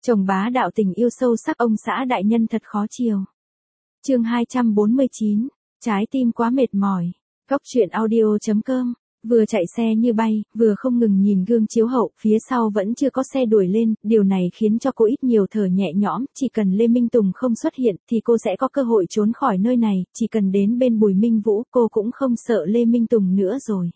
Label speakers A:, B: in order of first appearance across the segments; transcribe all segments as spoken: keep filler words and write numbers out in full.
A: Chồng bá đạo tình yêu sâu sắc ông xã đại nhân thật khó chiều. Chương hai trăm bốn mươi chín, trái tim quá mệt mỏi. Góc truyện audio chấm com. Vừa chạy xe như bay, vừa không ngừng nhìn gương chiếu hậu, phía sau vẫn chưa có xe đuổi lên, điều này khiến cho cô ít nhiều thở nhẹ nhõm, chỉ cần Lê Minh Tùng không xuất hiện thì cô sẽ có cơ hội trốn khỏi nơi này, chỉ cần đến bên Bùi Minh Vũ, cô cũng không sợ Lê Minh Tùng nữa rồi.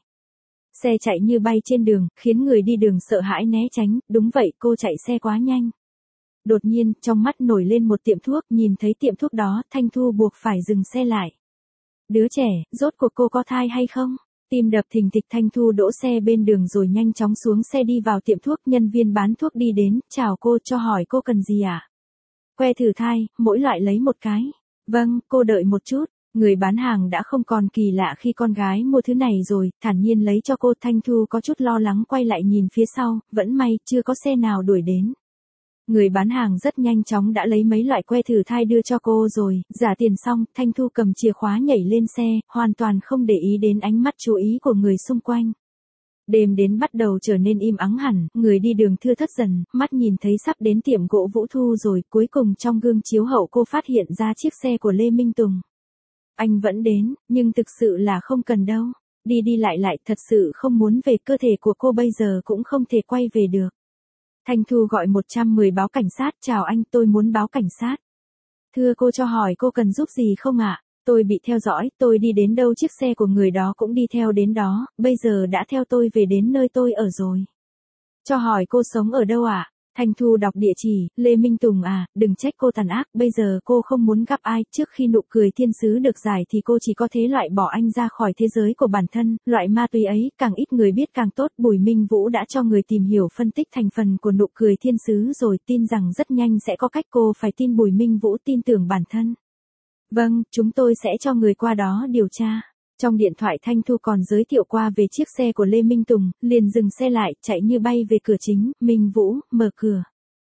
A: Xe chạy như bay trên đường, khiến người đi đường sợ hãi né tránh, đúng vậy, cô chạy xe quá nhanh. Đột nhiên, trong mắt nổi lên một tiệm thuốc, nhìn thấy tiệm thuốc đó, Thanh Thu buộc phải dừng xe lại. Đứa trẻ, rốt cuộc cô có thai hay không? Tim đập thình thịch, Thanh Thu đỗ xe bên đường rồi nhanh chóng xuống xe đi vào tiệm thuốc, nhân viên bán thuốc đi đến, chào cô, cho hỏi cô cần gì ạ? À? Que thử thai, mỗi loại lấy một cái. Vâng, cô đợi một chút. Người bán hàng đã không còn kỳ lạ khi con gái mua thứ này rồi, thản nhiên lấy cho cô. Thanh Thu có chút lo lắng quay lại nhìn phía sau, vẫn may, chưa có xe nào đuổi đến. Người bán hàng rất nhanh chóng đã lấy mấy loại que thử thai đưa cho cô rồi, trả tiền xong, Thanh Thu cầm chìa khóa nhảy lên xe, hoàn toàn không để ý đến ánh mắt chú ý của người xung quanh. Đêm đến bắt đầu trở nên im ắng hẳn, người đi đường thưa thớt dần, mắt nhìn thấy sắp đến tiệm gỗ Vũ Thu rồi, cuối cùng trong gương chiếu hậu cô phát hiện ra chiếc xe của Lê Minh Tùng. Anh vẫn đến, nhưng thực sự là không cần đâu, đi đi lại lại thật sự không muốn về, cơ thể của cô bây giờ cũng không thể quay về được. Thanh Thu gọi một trăm mười báo cảnh sát, chào anh, tôi muốn báo cảnh sát. Thưa cô, cho hỏi cô cần giúp gì không ạ? À? Tôi bị theo dõi, tôi đi đến đâu chiếc xe của người đó cũng đi theo đến đó, bây giờ đã theo tôi về đến nơi tôi ở rồi. Cho hỏi cô sống ở đâu ạ? À? Thanh Thu đọc địa chỉ, Lê Minh Tùng à, đừng trách cô tàn ác, bây giờ cô không muốn gặp ai, trước khi nụ cười thiên sứ được giải thì cô chỉ có thế loại bỏ anh ra khỏi thế giới của bản thân, loại ma túy ấy, càng ít người biết càng tốt. Bùi Minh Vũ đã cho người tìm hiểu phân tích thành phần của nụ cười thiên sứ rồi, tin rằng rất nhanh sẽ có cách cô phải tin Bùi Minh Vũ tin tưởng bản thân. Vâng, chúng tôi sẽ cho người qua đó điều tra. Trong điện thoại Thanh Thu còn giới thiệu qua về chiếc xe của Lê Minh Tùng, liền dừng xe lại, chạy như bay về cửa chính. Minh Vũ, mở cửa.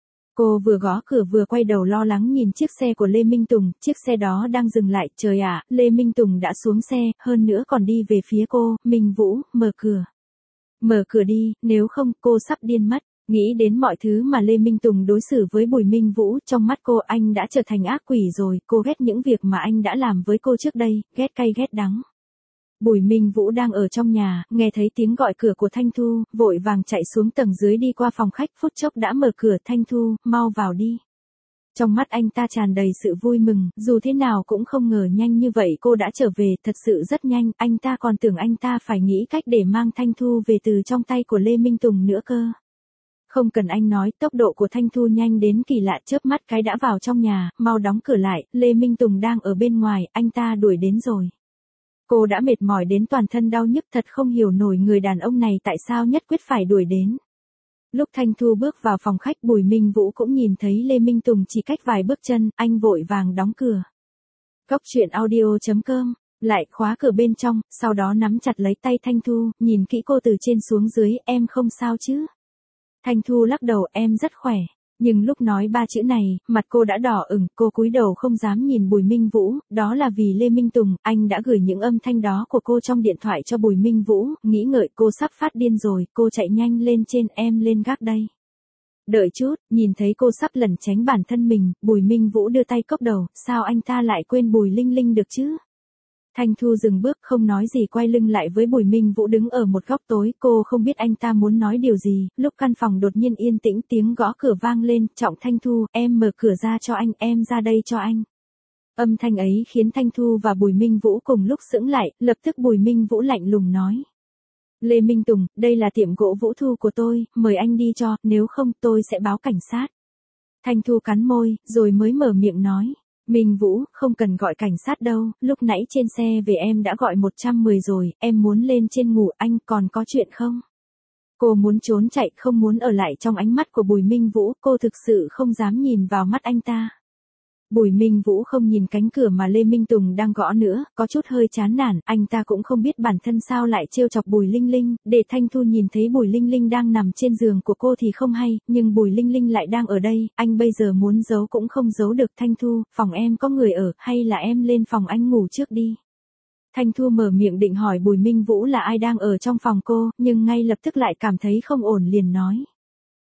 A: Cô vừa gõ cửa vừa quay đầu lo lắng nhìn chiếc xe của Lê Minh Tùng, chiếc xe đó đang dừng lại, trời ạ, Lê Minh Tùng đã xuống xe, hơn nữa còn đi về phía cô. Minh Vũ, mở cửa. Mở cửa đi, nếu không cô sắp điên mất. Nghĩ đến mọi thứ mà Lê Minh Tùng đối xử với Bùi Minh Vũ, trong mắt cô anh đã trở thành ác quỷ rồi, cô ghét những việc mà anh đã làm với cô trước đây, ghét cay ghét đắng. Bùi Minh Vũ đang ở trong nhà, nghe thấy tiếng gọi cửa của Thanh Thu, vội vàng chạy xuống tầng dưới đi qua phòng khách, phút chốc đã mở cửa. Thanh Thu, mau vào đi. Trong mắt anh ta tràn đầy sự vui mừng, dù thế nào cũng không ngờ nhanh như vậy cô đã trở về, thật sự rất nhanh, anh ta còn tưởng anh ta phải nghĩ cách để mang Thanh Thu về từ trong tay của Lê Minh Tùng nữa cơ. Không cần anh nói, tốc độ của Thanh Thu nhanh đến kỳ lạ, chớp mắt cái đã vào trong nhà, mau đóng cửa lại, Lê Minh Tùng đang ở bên ngoài, anh ta đuổi đến rồi. Cô đã mệt mỏi đến toàn thân đau nhức, thật không hiểu nổi người đàn ông này tại sao nhất quyết phải đuổi đến. Lúc Thanh Thu bước vào phòng khách, Bùi Minh Vũ cũng nhìn thấy Lê Minh Tùng chỉ cách vài bước chân, anh vội vàng đóng cửa. Góc truyện audio chấm com, lại khóa cửa bên trong, sau đó nắm chặt lấy tay Thanh Thu, nhìn kỹ cô từ trên xuống dưới, em không sao chứ? Thanh Thu lắc đầu, em rất khỏe. Nhưng lúc nói ba chữ này, mặt cô đã đỏ ửng, cô cúi đầu không dám nhìn Bùi Minh Vũ, đó là vì Lê Minh Tùng, anh đã gửi những âm thanh đó của cô trong điện thoại cho Bùi Minh Vũ, nghĩ ngợi cô sắp phát điên rồi, cô chạy nhanh lên trên, em lên gác đây. Đợi chút, nhìn thấy cô sắp lẩn tránh bản thân mình, Bùi Minh Vũ đưa tay cốc đầu, sao anh ta lại quên Bùi Linh Linh được chứ? Thanh Thu dừng bước không nói gì, quay lưng lại với Bùi Minh Vũ đứng ở một góc tối, cô không biết anh ta muốn nói điều gì, lúc căn phòng đột nhiên yên tĩnh, tiếng gõ cửa vang lên, Trọng. Thanh Thu, em mở cửa ra cho anh, em ra đây cho anh. Âm thanh ấy khiến Thanh Thu và Bùi Minh Vũ cùng lúc sững lại, lập tức Bùi Minh Vũ lạnh lùng nói. Lê Minh Tùng, đây là tiệm gỗ Vũ Thu của tôi, mời anh đi cho, nếu không tôi sẽ báo cảnh sát. Thanh Thu cắn môi, rồi mới mở miệng nói. Minh Vũ, không cần gọi cảnh sát đâu, lúc nãy trên xe về em đã gọi một trăm mười rồi, em muốn lên trên ngủ, anh còn có chuyện không? Cô muốn trốn chạy, không muốn ở lại trong ánh mắt của Bùi Minh Vũ, cô thực sự không dám nhìn vào mắt anh ta. Bùi Minh Vũ không nhìn cánh cửa mà Lê Minh Tùng đang gõ nữa, có chút hơi chán nản, anh ta cũng không biết bản thân sao lại trêu chọc Bùi Linh Linh, để Thanh Thu nhìn thấy Bùi Linh Linh đang nằm trên giường của cô thì không hay, nhưng Bùi Linh Linh lại đang ở đây, anh bây giờ muốn giấu cũng không giấu được. Thanh Thu, phòng em có người ở, hay là em lên phòng anh ngủ trước đi. Thanh Thu mở miệng định hỏi Bùi Minh Vũ là ai đang ở trong phòng cô, nhưng ngay lập tức lại cảm thấy không ổn liền nói.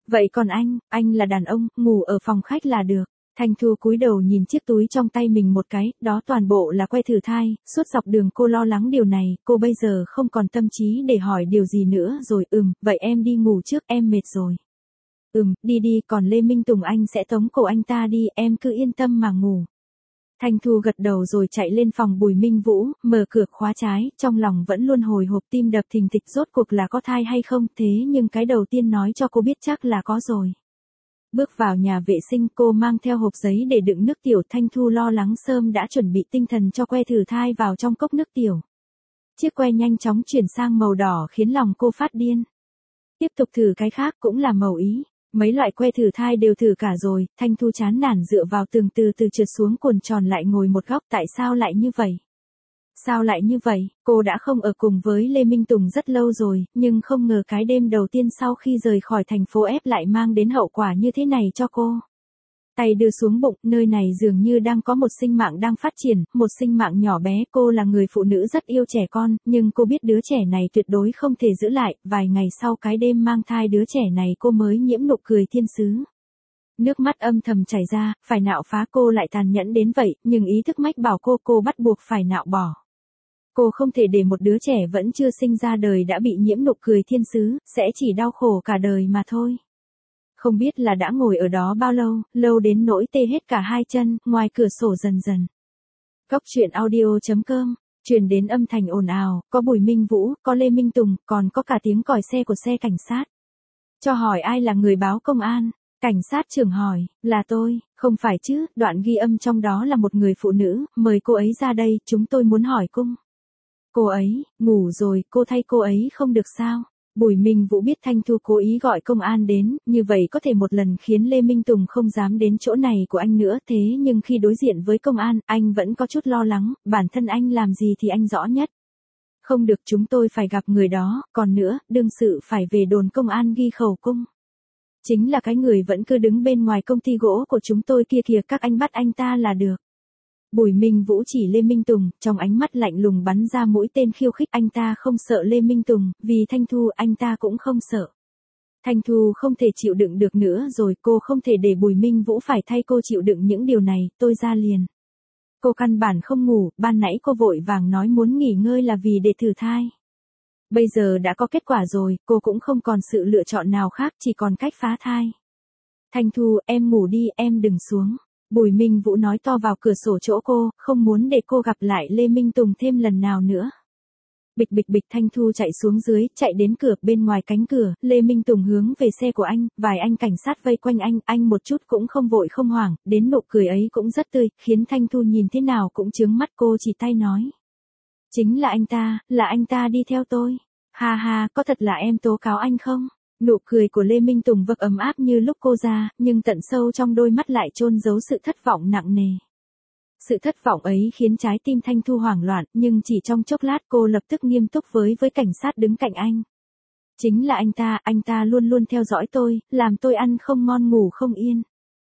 A: Vậy còn anh, anh là đàn ông, ngủ ở phòng khách là được. Thanh Thu cúi đầu nhìn chiếc túi trong tay mình một cái, đó toàn bộ là que thử thai, suốt dọc đường cô lo lắng điều này, cô bây giờ không còn tâm trí để hỏi điều gì nữa rồi, ừm, vậy em đi ngủ trước, em mệt rồi. Ừm, đi đi, còn Lê Minh Tùng anh sẽ tống cổ anh ta đi, em cứ yên tâm mà ngủ. Thanh Thu gật đầu rồi chạy lên phòng Bùi Minh Vũ, mở cửa khóa trái, trong lòng vẫn luôn hồi hộp tim đập thình thịch rốt cuộc là có thai hay không, thế nhưng cái đầu tiên nói cho cô biết chắc là có rồi. Bước vào nhà vệ sinh cô mang theo hộp giấy để đựng nước tiểu. Thanh Thu lo lắng sớm đã chuẩn bị tinh thần cho que thử thai vào trong cốc nước tiểu. Chiếc que nhanh chóng chuyển sang màu đỏ khiến lòng cô phát điên. Tiếp tục thử cái khác cũng là màu ý. Mấy loại que thử thai đều thử cả rồi, Thanh Thu chán nản dựa vào tường từ từ trượt xuống cuồn tròn lại ngồi một góc. Tại sao lại như vậy? Sao lại như vậy? Cô đã không ở cùng với Lê Minh Tùng rất lâu rồi, nhưng không ngờ cái đêm đầu tiên sau khi rời khỏi thành phố F lại mang đến hậu quả như thế này cho cô. Tay đưa xuống bụng, nơi này dường như đang có một sinh mạng đang phát triển, một sinh mạng nhỏ bé. Cô là người phụ nữ rất yêu trẻ con, nhưng cô biết đứa trẻ này tuyệt đối không thể giữ lại. Vài ngày sau cái đêm mang thai đứa trẻ này cô mới nhiễm nụ cười thiên sứ. Nước mắt âm thầm chảy ra, phải nạo phá cô lại tàn nhẫn đến vậy, nhưng ý thức mách bảo cô cô bắt buộc phải nạo bỏ. Cô không thể để một đứa trẻ vẫn chưa sinh ra đời đã bị nhiễm nụ cười thiên sứ, sẽ chỉ đau khổ cả đời mà thôi. Không biết là đã ngồi ở đó bao lâu, lâu đến nỗi tê hết cả hai chân, ngoài cửa sổ dần dần. Góc truyện audio chấm com, truyền đến âm thanh ồn ào, có Bùi Minh Vũ, có Lê Minh Tùng, còn có cả tiếng còi xe của xe cảnh sát. Cho hỏi ai là người báo công an? Cảnh sát trưởng hỏi, là tôi, không phải chứ, đoạn ghi âm trong đó là một người phụ nữ, mời cô ấy ra đây, chúng tôi muốn hỏi cung. Cô ấy, ngủ rồi, cô thay cô ấy không được sao? Bùi Minh Vũ biết Thanh Thu cố ý gọi công an đến, như vậy có thể một lần khiến Lê Minh Tùng không dám đến chỗ này của anh nữa, thế nhưng khi đối diện với công an, anh vẫn có chút lo lắng, bản thân anh làm gì thì anh rõ nhất. Không được, chúng tôi phải gặp người đó, còn nữa, đương sự phải về đồn công an ghi khẩu cung. Chính là cái người vẫn cứ đứng bên ngoài công ty gỗ của chúng tôi kia kìa, các anh bắt anh ta là được. Bùi Minh Vũ chỉ Lê Minh Tùng, trong ánh mắt lạnh lùng bắn ra mũi tên khiêu khích. Anh ta không sợ Lê Minh Tùng, vì Thanh Thu anh ta cũng không sợ. Thanh Thu không thể chịu đựng được nữa rồi, cô không thể để Bùi Minh Vũ phải thay cô chịu đựng những điều này, tôi ra liền. Cô căn bản không ngủ, ban nãy cô vội vàng nói muốn nghỉ ngơi là vì để thử thai. Bây giờ đã có kết quả rồi, cô cũng không còn sự lựa chọn nào khác, chỉ còn cách phá thai. Thanh Thu, em ngủ đi, em đừng xuống. Bùi Minh Vũ nói to vào cửa sổ chỗ cô, không muốn để cô gặp lại Lê Minh Tùng thêm lần nào nữa. Bịch bịch bịch, Thanh Thu chạy xuống dưới, chạy đến cửa. Bên ngoài cánh cửa, Lê Minh Tùng hướng về xe của anh, vài anh cảnh sát vây quanh anh, anh một chút cũng không vội không hoảng, đến nụ cười ấy cũng rất tươi, khiến Thanh Thu nhìn thế nào cũng chướng mắt. Cô chỉ tay nói. Chính là anh ta, là anh ta đi theo tôi. Ha ha, có thật là em tố cáo anh không? Nụ cười của Lê Minh Tùng vực ấm áp như lúc cô ra, nhưng tận sâu trong đôi mắt lại chôn giấu sự thất vọng nặng nề. Sự thất vọng ấy khiến trái tim Thanh Thu hoảng loạn, nhưng chỉ trong chốc lát cô lập tức nghiêm túc với với cảnh sát đứng cạnh anh. Chính là anh ta, anh ta luôn luôn theo dõi tôi, làm tôi ăn không ngon ngủ không yên.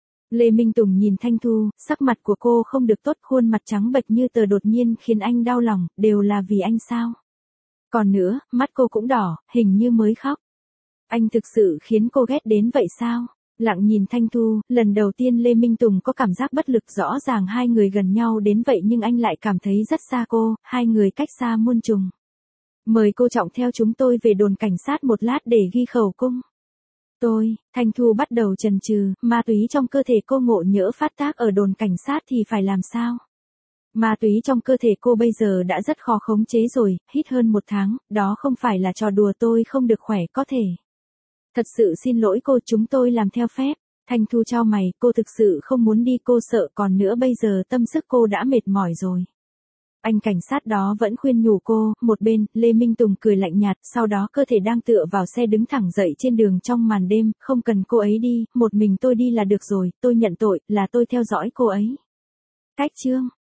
A: Lê Minh Tùng nhìn Thanh Thu, sắc mặt của cô không được tốt, khuôn mặt trắng bệch như tờ đột nhiên khiến anh đau lòng, đều là vì anh sao? Còn nữa, mắt cô cũng đỏ, hình như mới khóc. Anh thực sự khiến cô ghét đến vậy sao? Lặng nhìn Thanh Thu, lần đầu tiên Lê Minh Tùng có cảm giác bất lực, rõ ràng hai người gần nhau đến vậy nhưng anh lại cảm thấy rất xa cô, hai người cách xa muôn trùng. Mời cô trọng theo chúng tôi về đồn cảnh sát một lát để ghi khẩu cung. Tôi, Thanh Thu bắt đầu chần chừ, ma túy trong cơ thể cô ngộ nhỡ phát tác ở đồn cảnh sát thì phải làm sao? Ma túy trong cơ thể cô bây giờ đã rất khó khống chế rồi, hít hơn một tháng, đó không phải là trò đùa, tôi không được khỏe có thể. Thật sự xin lỗi cô, chúng tôi làm theo phép. Thanh Thu chau mày, cô thực sự không muốn đi, cô sợ, còn nữa bây giờ tâm sức cô đã mệt mỏi rồi. Anh cảnh sát đó vẫn khuyên nhủ cô, một bên, Lê Minh Tùng cười lạnh nhạt, sau đó cơ thể đang tựa vào xe đứng thẳng dậy trên đường trong màn đêm, không cần cô ấy đi, một mình tôi đi là được rồi, tôi nhận tội, là tôi theo dõi cô ấy. Cách chương